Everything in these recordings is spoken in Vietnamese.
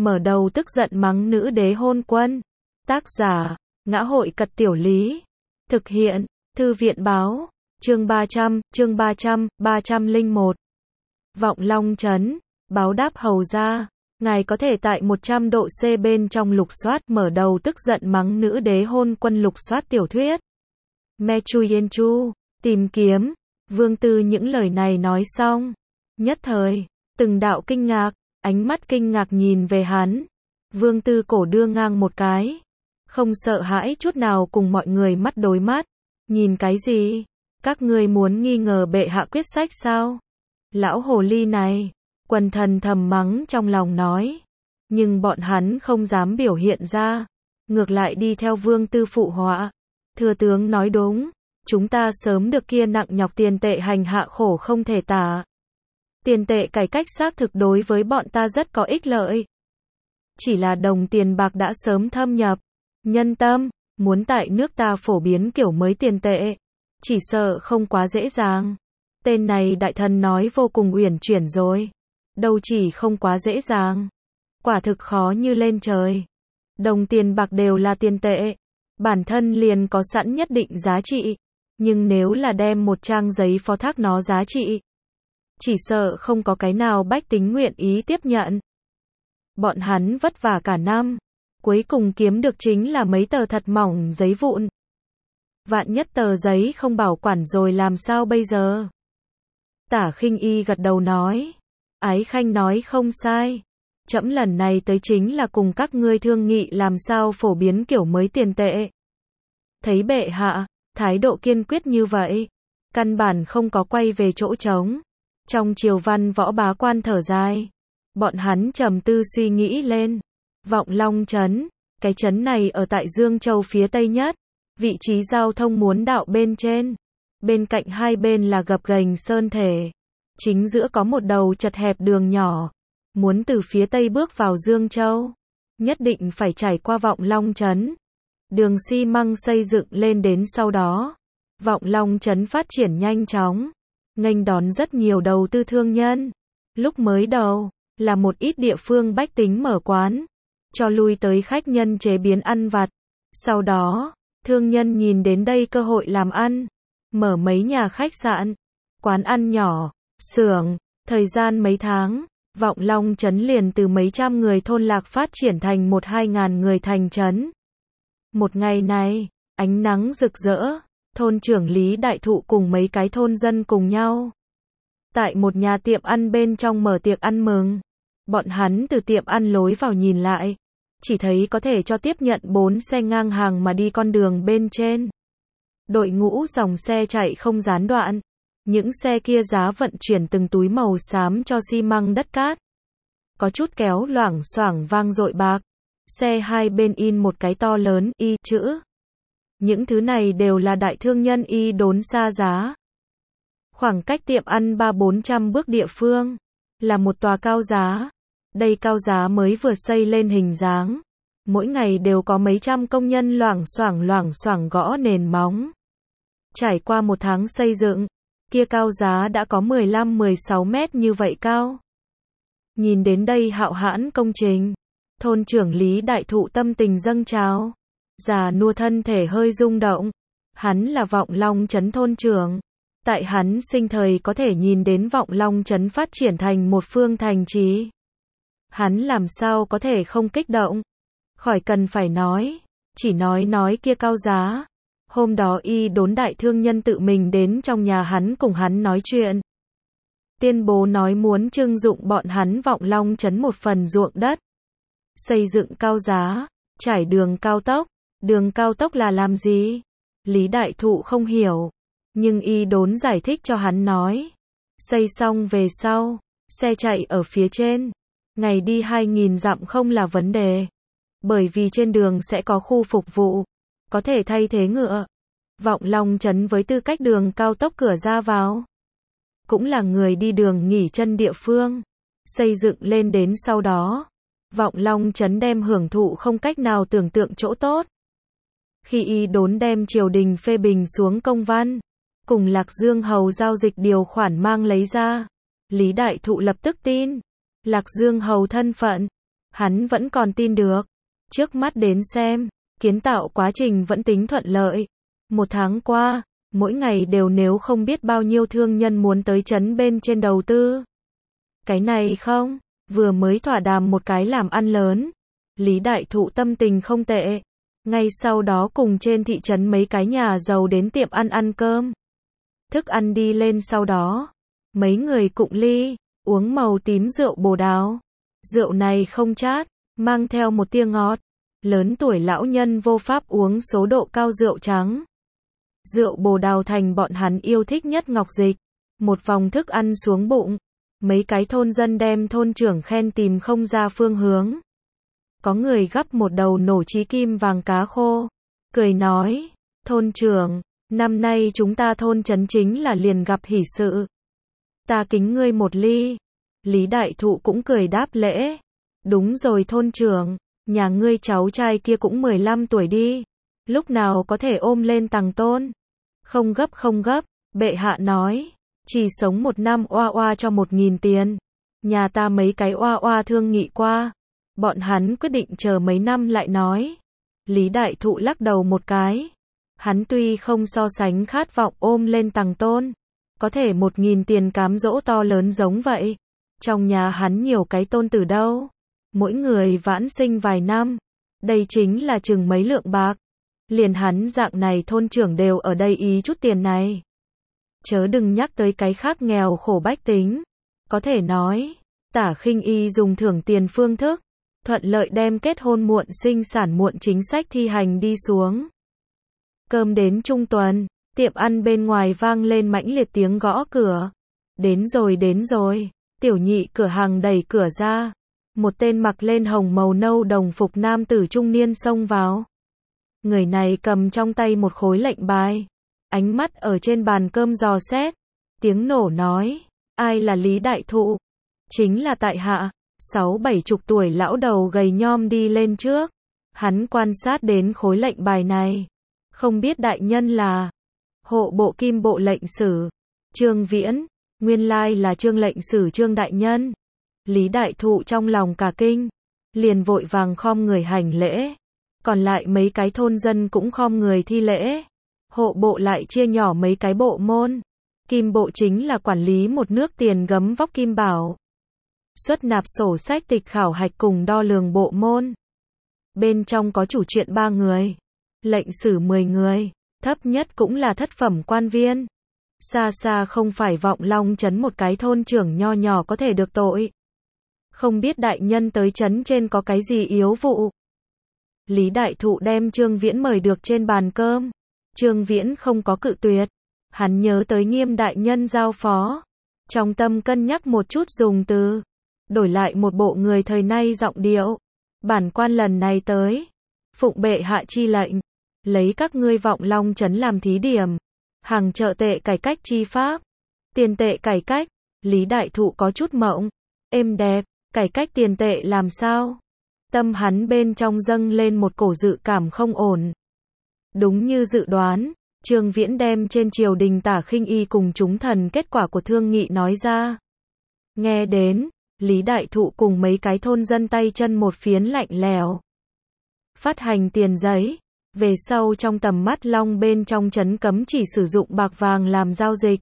mở đầu tức giận mắng nữ đế hôn quân. Tác giả, Ngã Hội Cật Tiểu Lý. Thực hiện, Thư viện Báo. Chương 301. Vọng Long Trấn, báo đáp hầu ra. Ngài có thể tại 100 độ C bên trong lục soát mở đầu tức giận mắng nữ đế hôn quân lục soát tiểu thuyết. Mechu Yenchu, tìm kiếm. Vương Tư những lời này nói xong. Nhất thời, từng đạo kinh ngạc, ánh mắt kinh ngạc nhìn về hắn. Vương Tư cổ đưa ngang một cái. Không sợ hãi chút nào cùng mọi người mắt đối mắt. Nhìn cái gì? Các ngươi muốn nghi ngờ bệ hạ quyết sách sao? Lão hồ ly này, quần thần thầm mắng trong lòng nói. Nhưng bọn hắn không dám biểu hiện ra. Ngược lại đi theo Vương Tư phụ họa. Thừa tướng nói đúng. Chúng ta sớm được kia nặng nhọc tiền tệ hành hạ khổ không thể tả. Tiền tệ cải cách xác thực đối với bọn ta rất có ích lợi. Chỉ là đồng tiền bạc đã sớm thâm nhập nhân tâm, muốn tại nước ta phổ biến kiểu mới tiền tệ, chỉ sợ không quá dễ dàng. Tên này đại thần nói vô cùng uyển chuyển rồi. Đâu chỉ không quá dễ dàng, quả thực khó như lên trời. Đồng tiền bạc đều là tiền tệ, bản thân liền có sẵn nhất định giá trị, nhưng nếu là đem một trang giấy phó thác nó giá trị, chỉ sợ không có cái nào bách tính nguyện ý tiếp nhận. Bọn hắn vất vả cả năm, cuối cùng kiếm được chính là mấy tờ thật mỏng giấy vụn. Vạn nhất tờ giấy không bảo quản rồi làm sao bây giờ? Tả Khinh Y gật đầu nói. Ái Khanh nói không sai. Trẫm lần này tới chính là cùng các ngươi thương nghị làm sao phổ biến kiểu mới tiền tệ. Thấy bệ hạ, thái độ kiên quyết như vậy, căn bản không có quay về chỗ trống. Trong triều văn võ bá quan thở dài. Bọn hắn trầm tư suy nghĩ lên. Vọng Long Trấn, cái trấn này ở tại Dương Châu phía Tây nhất. Vị trí giao thông muốn đạo bên trên. Bên cạnh hai bên là gập ghềnh sơn thể. Chính giữa có một đầu chật hẹp đường nhỏ. Muốn từ phía Tây bước vào Dương Châu, nhất định phải trải qua Vọng Long Trấn. Đường xi măng xây dựng lên đến sau đó. Vọng Long Trấn phát triển nhanh chóng. Nghênh đón rất nhiều đầu tư thương nhân. Lúc mới đầu, là một ít địa phương bách tính mở quán. Cho lui tới khách nhân chế biến ăn vặt. Sau đó, thương nhân nhìn đến đây cơ hội làm ăn. Mở mấy nhà khách sạn, quán ăn nhỏ, xưởng. Thời gian mấy tháng, Vọng Long Trấn liền từ mấy trăm người thôn lạc phát triển thành 1-2 ngàn người thành trấn. Một ngày này, ánh nắng rực rỡ, thôn trưởng Lý Đại Thụ cùng mấy cái thôn dân cùng nhau. Tại một nhà tiệm ăn bên trong mở tiệc ăn mừng. Bọn hắn từ tiệm ăn lối vào nhìn lại. Chỉ thấy có thể cho tiếp nhận 4 xe ngang hàng mà đi con đường bên trên. Đội ngũ dòng xe chạy không gián đoạn. Những xe kia giá vận chuyển từng túi màu xám cho xi măng đất cát. Có chút kéo loảng xoảng vang dội bạc. Xe hai bên in một cái to lớn Y chữ. Những thứ này đều là đại thương nhân Y đốn xa giá. Khoảng cách tiệm ăn 300-400 bước địa phương, là một tòa cao giá. Đây cao giá mới vừa xây lên hình dáng. Mỗi ngày đều có mấy trăm công nhân loảng xoảng gõ nền móng. Trải qua một tháng xây dựng, kia cao giá đã có 15-16 mét như vậy cao. Nhìn đến đây hạo hãn công trình, thôn trưởng Lý Đại Thụ tâm tình dâng trào. Già nua thân thể hơi rung động. Hắn là Vọng Long Trấn thôn trưởng. Tại hắn sinh thời có thể nhìn đến Vọng Long Trấn phát triển thành một phương thành trì. Hắn làm sao có thể không kích động. Khỏi cần phải nói. Chỉ nói kia cao giá. Hôm đó Y đốn đại thương nhân tự mình đến trong nhà hắn cùng hắn nói chuyện. Tuyên bố nói muốn trưng dụng bọn hắn Vọng Long Trấn một phần ruộng đất. Xây dựng cao giá, trải đường cao tốc. Đường cao tốc là làm gì? Lý Đại Thụ không hiểu. Nhưng Y đốn giải thích cho hắn nói. Xây xong về sau, xe chạy ở phía trên. Ngày đi 2.000 dặm không là vấn đề. Bởi vì trên đường sẽ có khu phục vụ. Có thể thay thế ngựa. Vọng Long Trấn với tư cách đường cao tốc cửa ra vào. Cũng là người đi đường nghỉ chân địa phương. Xây dựng lên đến sau đó. Vọng Long Trấn đem hưởng thụ không cách nào tưởng tượng chỗ tốt. Khi Y đốn đem triều đình phê bình xuống công văn. Cùng Lạc Dương Hầu giao dịch điều khoản mang lấy ra. Lý Đại Thụ lập tức tin. Lạc Dương Hầu thân phận. Hắn vẫn còn tin được. Trước mắt đến xem, kiến tạo quá trình vẫn tính thuận lợi. 1 tháng qua, mỗi ngày đều nếu không biết bao nhiêu thương nhân muốn tới trấn bên trên đầu tư. Cái này không, vừa mới thỏa đàm một cái làm ăn lớn. Lý Đại Thụ tâm tình không tệ. Ngay sau đó cùng trên thị trấn mấy cái nhà giàu đến tiệm ăn cơm. Thức ăn đi lên sau đó, mấy người cụng ly, uống màu tím rượu bồ đào. Rượu này không chát, mang theo một tia ngọt. Lớn tuổi lão nhân vô pháp uống số độ cao rượu trắng. Rượu bồ đào thành bọn hắn yêu thích nhất ngọc dịch. Một vòng thức ăn xuống bụng. Mấy cái thôn dân đem thôn trưởng khen tìm không ra phương hướng. Có người gắp một đầu nổ trí kim vàng cá khô. Cười nói, thôn trưởng, năm nay chúng ta thôn trấn chính là liền gặp hỷ sự. Ta kính ngươi một ly. Lý Đại Thụ cũng cười đáp lễ. Đúng rồi thôn trưởng, nhà ngươi cháu trai kia cũng 15 tuổi đi. Lúc nào có thể ôm lên tàng tôn? Không gấp, bệ hạ nói. Chỉ sống 1 năm oa oa cho 1.000 tiền. Nhà ta mấy cái oa oa thương nghị qua. Bọn hắn quyết định chờ mấy năm lại nói. Lý Đại Thụ lắc đầu một cái. Hắn tuy không so sánh khát vọng ôm lên tàng tôn. Có thể 1.000 tiền cám dỗ to lớn giống vậy. Trong nhà hắn nhiều cái tôn tử đâu. Mỗi người vãn sinh vài năm. Đây chính là chừng mấy lượng bạc. Liền hắn dạng này thôn trưởng đều ở đây ý chút tiền này. Chớ đừng nhắc tới cái khác nghèo khổ bách tính. Có thể nói, Tả Khinh Y dùng thưởng tiền phương thức, thuận lợi đem kết hôn muộn sinh sản muộn chính sách thi hành đi xuống. Cơm đến trung tuần, tiệm ăn bên ngoài vang lên mãnh liệt tiếng gõ cửa. Đến rồi, tiểu nhị cửa hàng đẩy cửa ra. Một tên mặc lên hồng màu nâu đồng phục nam tử trung niên xông vào. Người này cầm trong tay một khối lệnh bài. Ánh mắt ở trên bàn cơm dò xét. Tiếng nổ nói, ai là Lý Đại Thụ? Chính là tại hạ. 60-70 tuổi lão đầu gầy nhom đi lên trước. Hắn quan sát đến khối lệnh bài này. Không biết đại nhân là hộ bộ kim bộ lệnh sử Trương Viễn. Nguyên lai là Trương lệnh sử Trương đại nhân. Lý Đại Thụ trong lòng cả kinh. Liền vội vàng khom người hành lễ. Còn lại mấy cái thôn dân cũng khom người thi lễ. Hộ bộ lại chia nhỏ mấy cái bộ môn. Kim bộ chính là quản lý một nước tiền gấm vóc kim bảo. Xuất nạp sổ sách tịch khảo hạch cùng đo lường bộ môn. Bên trong có chủ chuyện 3 người. Lệnh sử 10 người. Thấp nhất cũng là thất phẩm quan viên. Xa xa không phải Vọng Long trấn một cái thôn trưởng nho nhỏ có thể được tội. Không biết đại nhân tới trấn trên có cái gì yếu vụ. Lý Đại Thụ đem Trương Viễn mời được trên bàn cơm. Trương Viễn không có cự tuyệt. Hắn nhớ tới Nghiêm đại nhân giao phó. Trong tâm cân nhắc một chút dùng từ. Đổi lại một bộ người thời nay giọng điệu. Bản quan lần này tới. Phụng bệ hạ chi lệnh. Lấy các ngươi Vọng Long trấn làm thí điểm. Hàng chợ tệ cải cách chi pháp. Tiền tệ cải cách. Lý Đại Thụ có chút mộng. Êm đẹp. Cải cách tiền tệ làm sao? Tâm hắn bên trong dâng lên một cổ dự cảm không ổn. Đúng như dự đoán, Trương Viễn đem trên triều đình Tả Khinh Y cùng chúng thần kết quả của thương nghị nói ra. Nghe đến, Lý Đại Thụ cùng mấy cái thôn dân tay chân một phiến lạnh lẽo. Phát hành tiền giấy, về sau trong tầm mắt Long bên trong trấn cấm chỉ sử dụng bạc vàng làm giao dịch.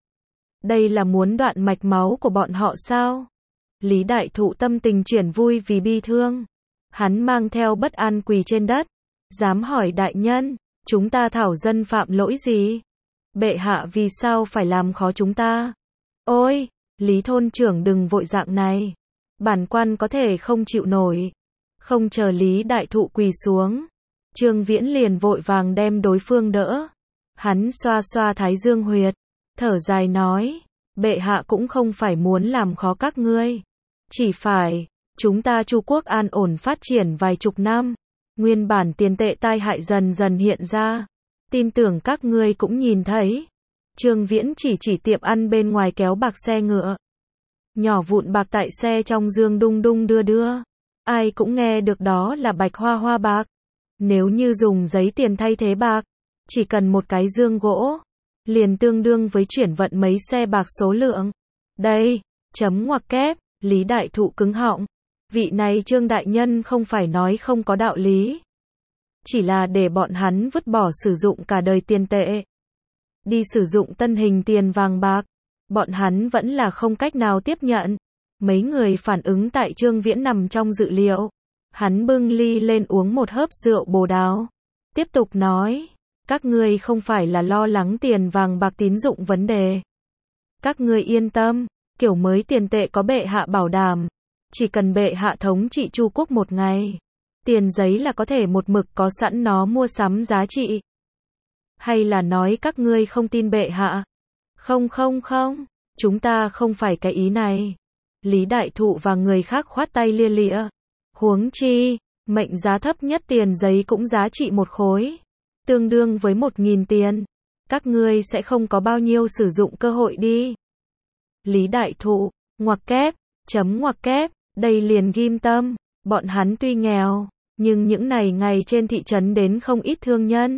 Đây là muốn đoạn mạch máu của bọn họ sao? Lý Đại Thụ tâm tình chuyển vui vì bi thương. Hắn mang theo bất an quỳ trên đất. Dám hỏi đại nhân, chúng ta thảo dân phạm lỗi gì? Bệ hạ vì sao phải làm khó chúng ta? Ôi, Lý thôn trưởng đừng vội dạng này. Bản quan có thể không chịu nổi. Không chờ Lý Đại Thụ quỳ xuống. Trương Viễn liền vội vàng đem đối phương đỡ. Hắn xoa xoa thái dương huyệt. Thở dài nói, bệ hạ cũng không phải muốn làm khó các ngươi. Chỉ phải, chúng ta Chu quốc an ổn phát triển vài chục năm. Nguyên bản tiền tệ tai hại dần dần hiện ra. Tin tưởng các ngươi cũng nhìn thấy. Trương Viễn chỉ tiệm ăn bên ngoài kéo bạc xe ngựa. Nhỏ vụn bạc tại xe trong dương đung đung đưa đưa. Ai cũng nghe được đó là bạch hoa hoa bạc. Nếu như dùng giấy tiền thay thế bạc, chỉ cần một cái dương gỗ, liền tương đương với chuyển vận mấy xe bạc số lượng. Đây, chấm ngoặc kép, Lý Đại Thụ cứng họng. Vị này Trương đại nhân không phải nói không có đạo lý. Chỉ là để bọn hắn vứt bỏ sử dụng cả đời tiền tệ. Đi sử dụng tân hình tiền vàng bạc. Bọn hắn vẫn là không cách nào tiếp nhận. Mấy người phản ứng tại Trương Viễn nằm trong dự liệu. Hắn bưng ly lên uống một hớp rượu bồ đào. Tiếp tục nói. Các ngươi không phải là lo lắng tiền vàng bạc tín dụng vấn đề. Các ngươi yên tâm. Kiểu mới tiền tệ có bệ hạ bảo đảm. Chỉ cần bệ hạ thống trị Chu quốc một ngày. Tiền giấy là có thể một mực có sẵn nó mua sắm giá trị. Hay là nói các ngươi không tin bệ hạ? Không. Chúng ta không phải cái ý này. Lý Đại Thụ và người khác khoát tay lia lịa. Huống chi, mệnh giá thấp nhất tiền giấy cũng giá trị một khối. Tương đương với 1.000 tiền. Các ngươi sẽ không có bao nhiêu sử dụng cơ hội đi. Lý Đại Thụ, ngoặc kép, chấm ngoặc kép, đây liền ghim tâm. Bọn hắn tuy nghèo, nhưng những này ngày trên thị trấn đến không ít thương nhân.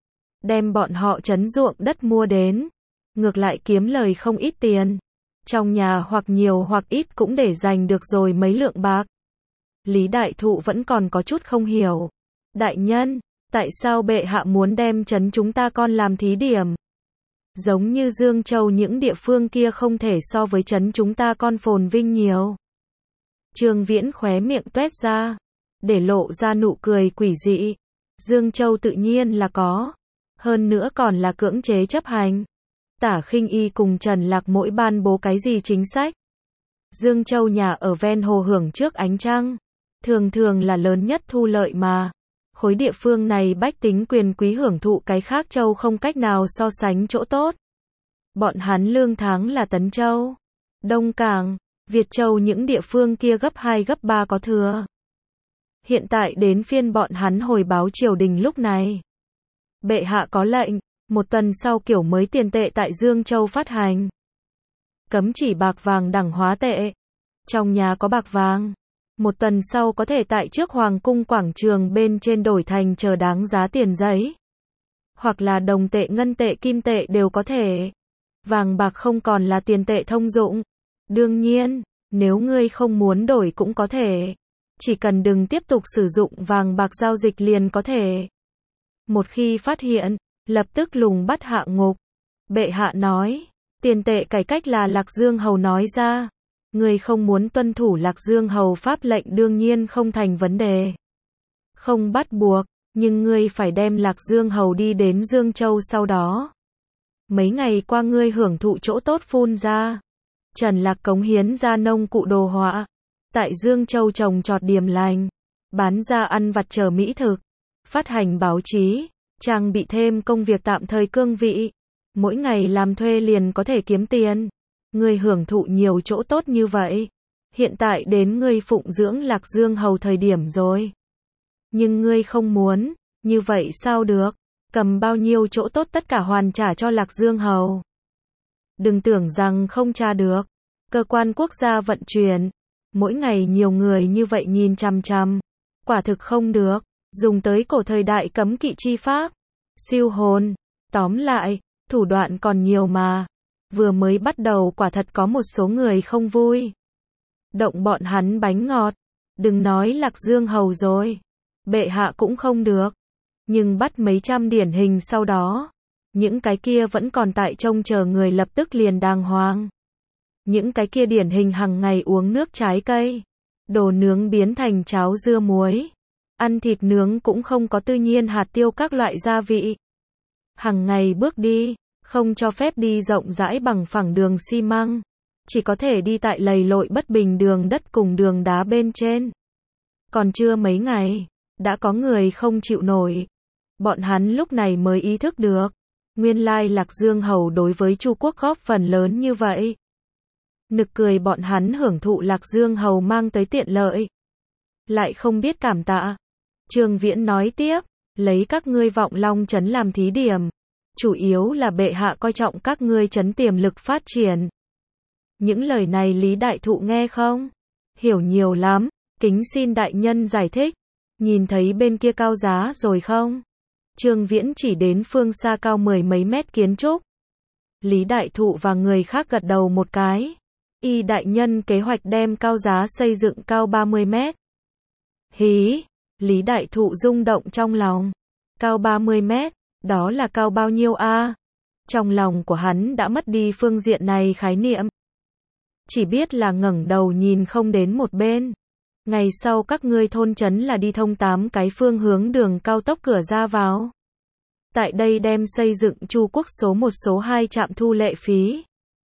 Đem bọn họ trấn ruộng đất mua đến. Ngược lại kiếm lời không ít tiền. Trong nhà hoặc nhiều hoặc ít cũng để dành được rồi mấy lượng bạc. Lý Đại Thụ vẫn còn có chút không hiểu. Đại nhân, tại sao bệ hạ muốn đem trấn chúng ta con làm thí điểm? Giống như Dương Châu những địa phương kia không thể so với trấn chúng ta con phồn vinh nhiều. Trương Viễn khóe miệng tuét ra, để lộ ra nụ cười quỷ dị. Dương Châu tự nhiên là có. Hơn nữa còn là cưỡng chế chấp hành. Tả Khinh Y cùng Trần Lạc mỗi ban bố cái gì chính sách. Dương Châu nhà ở ven hồ hưởng trước ánh trăng. Thường là lớn nhất thu lợi mà. Khối địa phương này bách tính quyền quý hưởng thụ cái khác châu không cách nào so sánh chỗ tốt. Bọn hắn lương tháng là Tấn Châu, Đông Cảng, Việt Châu những địa phương kia gấp 2 gấp 3 có thừa. Hiện tại đến phiên bọn hắn hồi báo triều đình lúc này. Bệ hạ có lệnh, một tuần sau kiểu mới tiền tệ tại Dương Châu phát hành. Cấm chỉ bạc vàng đẳng hóa tệ. Trong nhà có bạc vàng. Một tuần sau có thể tại trước Hoàng cung quảng trường bên trên đổi thành chờ đáng giá tiền giấy. Hoặc là đồng tệ ngân tệ kim tệ đều có thể. Vàng bạc không còn là tiền tệ thông dụng. Đương nhiên, nếu ngươi không muốn đổi cũng có thể. Chỉ cần đừng tiếp tục sử dụng vàng bạc giao dịch liền có thể. Một khi phát hiện, lập tức lùng bắt hạ ngục. Bệ hạ nói, tiền tệ cải cách là Lạc Dương Hầu nói ra. Người không muốn tuân thủ Lạc Dương Hầu pháp lệnh đương nhiên không thành vấn đề. Không bắt buộc, nhưng ngươi phải đem Lạc Dương Hầu đi đến Dương Châu sau đó. Mấy ngày qua ngươi hưởng thụ chỗ tốt phun ra. Trần Lạc cống hiến ra nông cụ đồ họa. Tại Dương Châu trồng trọt điềm lành. Bán ra ăn vặt chờ mỹ thực. Phát hành báo chí. Trang bị thêm công việc tạm thời cương vị. Mỗi ngày làm thuê liền có thể kiếm tiền. Ngươi hưởng thụ nhiều chỗ tốt như vậy. Hiện tại đến ngươi phụng dưỡng Lạc Dương Hầu thời điểm rồi. Nhưng ngươi không muốn, như vậy sao được? Cầm bao nhiêu chỗ tốt tất cả hoàn trả cho Lạc Dương Hầu. Đừng tưởng rằng không tra được. Cơ quan quốc gia vận chuyển. Mỗi ngày nhiều người như vậy nhìn chằm chằm. Quả thực không được. Dùng tới cổ thời đại cấm kỵ chi pháp. Siêu hồn. Tóm lại, thủ đoạn còn nhiều mà. Vừa mới bắt đầu quả thật có một số người không vui. Động bọn hắn bánh ngọt. Đừng nói Lạc Dương Hầu rồi. Bệ hạ cũng không được. Nhưng bắt mấy trăm điển hình sau đó. Những cái kia vẫn còn tại trông chờ người lập tức liền đàng hoàng. Những cái kia điển hình hàng ngày uống nước trái cây. Đồ nướng biến thành cháo dưa muối. Ăn thịt nướng cũng không có tự nhiên hạt tiêu các loại gia vị. Hàng ngày bước đi. Không cho phép đi rộng rãi bằng phẳng đường xi măng. Chỉ có thể đi tại lầy lội bất bình đường đất cùng đường đá bên trên. Còn chưa mấy ngày, đã có người không chịu nổi. Bọn hắn lúc này mới ý thức được. Nguyên lai Lạc Dương Hầu đối với Chu quốc góp phần lớn như vậy. Nực cười bọn hắn hưởng thụ Lạc Dương Hầu mang tới tiện lợi. Lại không biết cảm tạ. Trương Viễn nói tiếp, lấy các ngươi Vọng Long trấn làm thí điểm. Chủ yếu là bệ hạ coi trọng các ngươi trấn tiềm lực phát triển. Những lời này Lý Đại Thụ nghe không? Hiểu nhiều lắm, kính xin đại nhân giải thích. Nhìn thấy bên kia cao giá rồi không? Trương Viễn chỉ đến phương xa cao 10 mấy mét kiến trúc. Lý Đại Thụ và người khác gật đầu một cái. Y đại nhân kế hoạch đem cao giá xây dựng cao 30 mét. Hí, Lý Đại Thụ rung động trong lòng. Cao 30 mét, đó là cao bao nhiêu a? Trong lòng của hắn đã mất đi phương diện này khái niệm. Chỉ biết là ngẩng đầu nhìn không đến một bên. Ngày sau các ngươi thôn trấn là đi thông 8 cái phương hướng đường cao tốc cửa ra vào. Tại đây đem xây dựng Chu Quốc số 1 số 2 trạm thu lệ phí.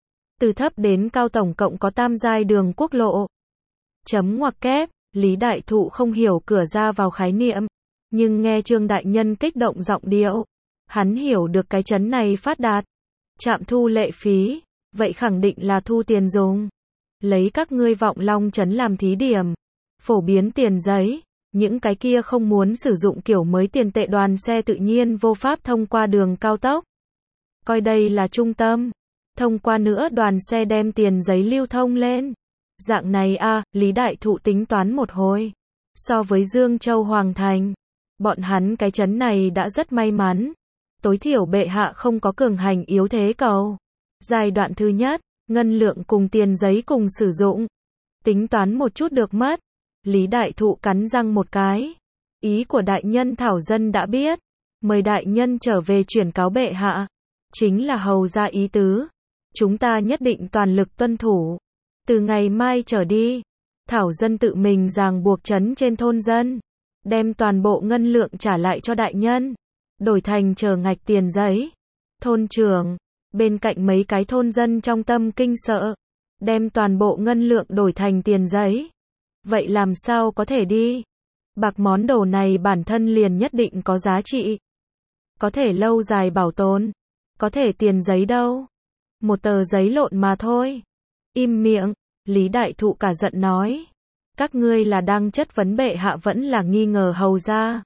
Từ thấp đến cao tổng cộng có tam giai đường quốc lộ. Chấm ngoặc kép, Lý Đại Thụ không hiểu cửa ra vào khái niệm, nhưng nghe Trương đại nhân kích động giọng điệu, hắn hiểu được cái trấn này phát đạt. Trạm thu lệ phí, vậy khẳng định là thu tiền dùng. Lấy các ngươi Vọng Long trấn làm thí điểm, phổ biến tiền giấy, những cái kia không muốn sử dụng kiểu mới tiền tệ đoàn xe tự nhiên vô pháp thông qua đường cao tốc. Coi đây là trung tâm, thông qua nữa đoàn xe đem tiền giấy lưu thông lên. Dạng này a, Lý Đại Thụ tính toán một hồi. So với Dương Châu Hoàng Thành, bọn hắn cái trấn này đã rất may mắn. Tối thiểu bệ hạ không có cường hành yếu thế cầu. Giai đoạn thứ nhất, ngân lượng cùng tiền giấy cùng sử dụng. Tính toán một chút được mất. Lý Đại Thụ cắn răng một cái. Ý của đại nhân Thảo dân đã biết. Mời đại nhân trở về chuyển cáo bệ hạ. Chính là hầu ra ý tứ. Chúng ta nhất định toàn lực tuân thủ. Từ ngày mai trở đi, Thảo dân tự mình ràng buộc trấn trên thôn dân. Đem toàn bộ ngân lượng trả lại cho đại nhân. Đổi thành chờ ngạch tiền giấy. Thôn trưởng, bên cạnh mấy cái thôn dân trong tâm kinh sợ. Đem toàn bộ ngân lượng đổi thành tiền giấy. Vậy làm sao có thể đi? Bạc món đồ này bản thân liền nhất định có giá trị. Có thể lâu dài bảo tồn. Có thể tiền giấy đâu. Một tờ giấy lộn mà thôi. Im miệng, Lý Đại Thụ cả giận nói. Các ngươi là đang chất vấn bệ hạ vẫn là nghi ngờ hầu ra.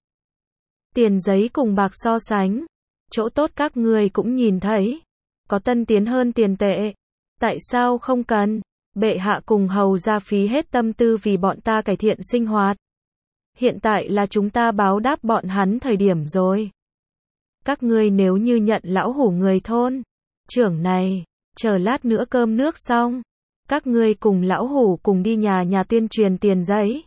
Tiền giấy cùng bạc so sánh. Chỗ tốt các ngươi cũng nhìn thấy. Có tân tiến hơn tiền tệ. Tại sao không cần? Bệ hạ cùng hầu ra phí hết tâm tư vì bọn ta cải thiện sinh hoạt. Hiện tại là chúng ta báo đáp bọn hắn thời điểm rồi. Các ngươi nếu như nhận lão hủ người thôn trưởng này, chờ lát nữa cơm nước xong, các ngươi cùng lão hủ cùng đi nhà tuyên truyền tiền giấy.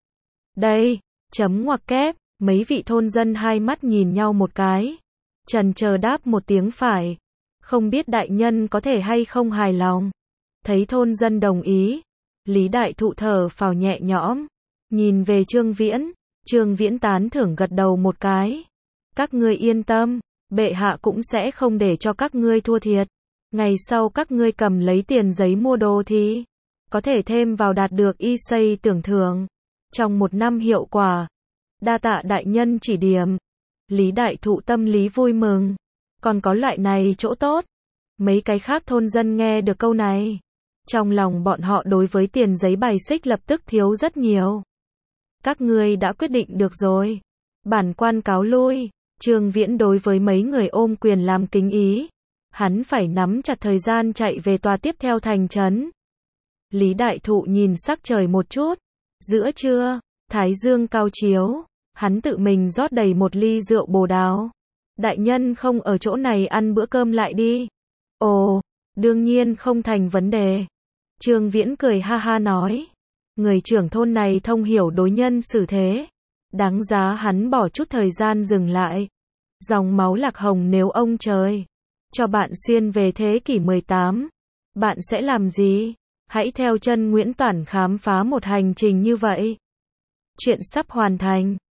Đây, chấm ngoặc kép, mấy vị thôn dân hai mắt nhìn nhau một cái. Trần chờ đáp một tiếng phải. Không biết đại nhân có thể hay không hài lòng. Thấy thôn dân đồng ý, Lý Đại Thụ thở phào nhẹ nhõm, nhìn về Trương Viễn tán thưởng gật đầu một cái. Các ngươi yên tâm, bệ hạ cũng sẽ không để cho các ngươi thua thiệt. Ngày sau các ngươi cầm lấy tiền giấy mua đồ thì có thể thêm vào đạt được y xây tưởng thưởng. Trong một năm hiệu quả. Đa tạ đại nhân chỉ điểm. Lý Đại Thụ tâm lý vui mừng. Còn có loại này chỗ tốt. Mấy cái khác thôn dân nghe được câu này. Trong lòng bọn họ đối với tiền giấy bài xích lập tức thiếu rất nhiều. Các ngươi đã quyết định được rồi. Bản quan cáo lui. Trương Viễn đối với mấy người ôm quyền làm kính ý. Hắn phải nắm chặt thời gian chạy về tòa tiếp theo thành trấn. Lý Đại Thụ nhìn sắc trời một chút. Giữa trưa, thái dương cao chiếu. Hắn tự mình rót đầy một ly rượu bồ đào. Đại nhân không ở chỗ này ăn bữa cơm lại đi. Ồ, đương nhiên không thành vấn đề. Trương Viễn cười ha ha nói. Người trưởng thôn này thông hiểu đối nhân xử thế. Đáng giá hắn bỏ chút thời gian dừng lại. Dòng máu Lạc Hồng nếu ông trời cho bạn xuyên về thế kỷ 18, bạn sẽ làm gì? Hãy theo chân Nguyễn Toản khám phá một hành trình như vậy. Chuyện sắp hoàn thành.